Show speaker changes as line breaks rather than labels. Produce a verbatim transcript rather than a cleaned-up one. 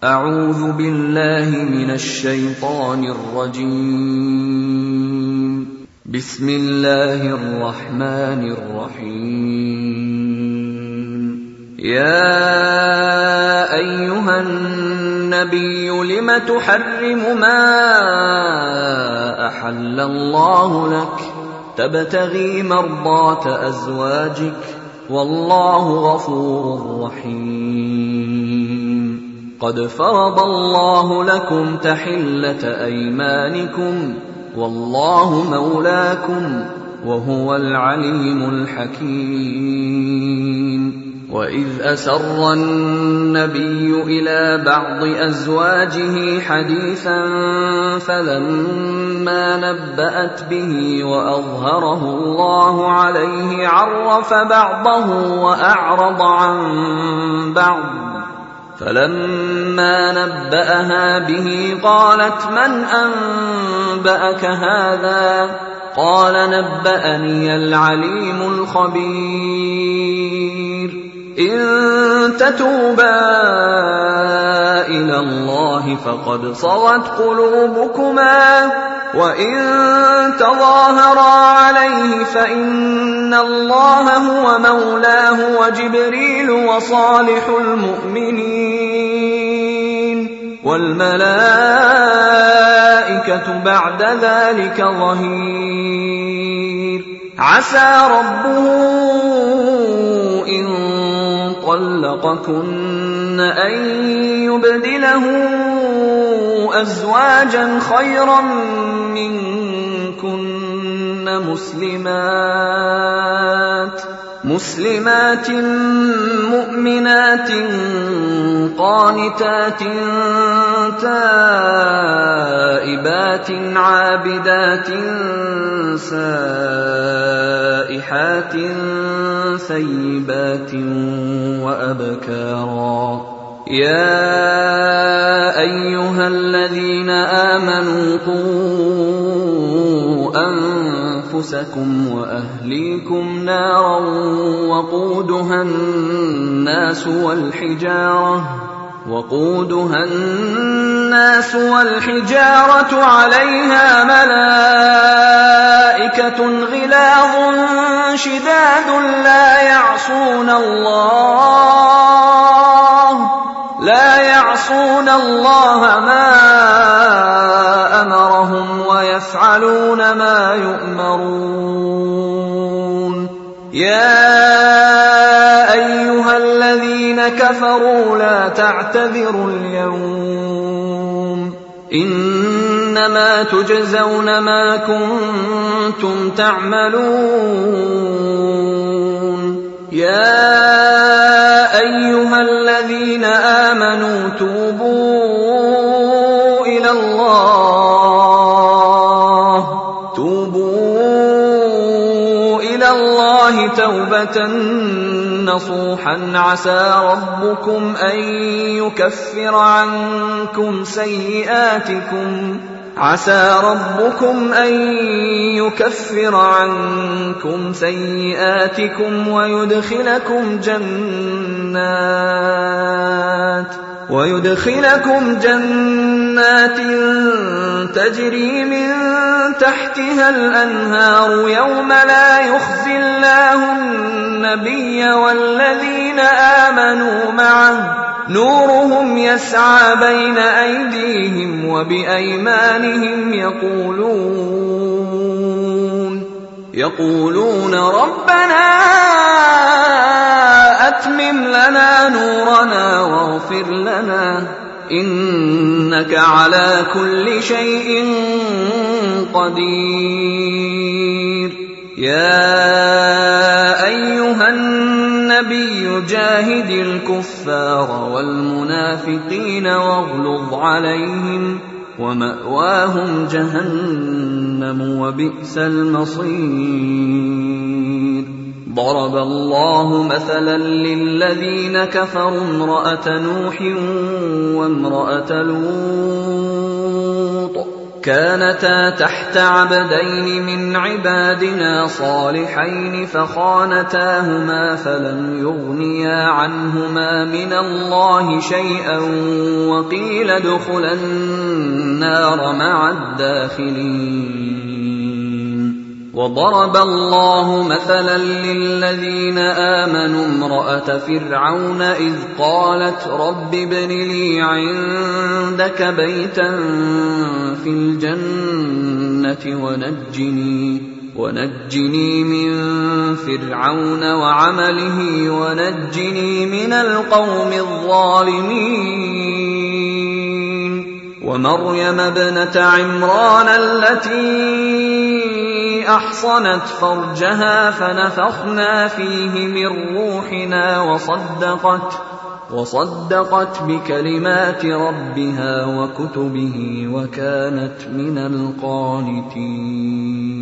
أعوذ بالله من الشيطان الرجيم. بسم الله الرحمن الرحيم. يا أيها النبي لم تحرم ما أحل الله لك تبتغي مرضات أزواجك والله غفور رحيم. قد فرض الله لكم تحلة أيمانكم والله مولاكم وهو العليم الحكيم. وإذ أسر النبي إلى بعض أزواجه حديثا فلما نبأت به وأظهره الله عليه عرف بعضه وأعرض عن بعض، فلما نبأها به قالت من أنبأك هذا؟ قال نبأني العليم الخبير. إن تتوبا إلى الله فقد صغت قلوبكما وإن تظاهرا عليه فإن الله هو مولاه وجبريل وصالح المؤمنين والملائكة بعد ذلك ظهير. عسى ربه إن طلقكن أن يبدله أزواجا خيرا منكن مسلمات مسلمات مؤمنات قانتات تائبات عابدات سائحات ثيبات وأبكارا. يا أيها الذين آمنوا قوا أنفسكم وأهليكم نارا وقودها الناس والحجارة وقودها الناس والحجارة عليها ملائكة غلاظ شداد لا يعصون الله لا يعصون الله ما أمرهم ويفعلون ما يؤمرون. يا أيها الذين كفروا لا تعتذروا اليوم إنما تجزون ما كنتم تعملون. يا أيها الذين آمنوا توبوا إلى الله توبوا إلى الله توبة نصوحا عسى ربكم أن يكفر عنكم سيئاتكم عسى ربكم أن يكفر عنكم سيئاتكم ويدخلكم جنات ويدخلكم جنات تجري من تحتها الأنهار يوم لا يخزي الله النبي والذين آمنوا معه نورهم يسعى بين أيديهم وبأيمانهم يقولون يقولون ربنا أتمم لنا نورنا واغفر لنا إنك على كل شيء قدير. يا أيها النبي جاهد الكفار والمنافقين واغلظ عليهم ومأواهم جهنم وبئس المصير. ضرب الله مثلا للذين كفروا امرأة نوح وامرأة لوط كانتا تحت عبدين من عبادنا صالحين فخانتاهما فلم يغنيا عنهما من الله شيئا وقيل ادخلا النار مع الداخلين. وضرب الله مثلا للذين آمنوا امرأة فرعون إذ قالت رب ابن لي عندك بيتا في الجنة ونجني, ونجني من فرعون وعمله ونجني من القوم الظالمين. ومريم ابنة عمران التي أحصنت فرجها فنفخنا فيه من روحنا وصدقت, وصدقت بكلمات ربها وكتبه وكانت من القانتين.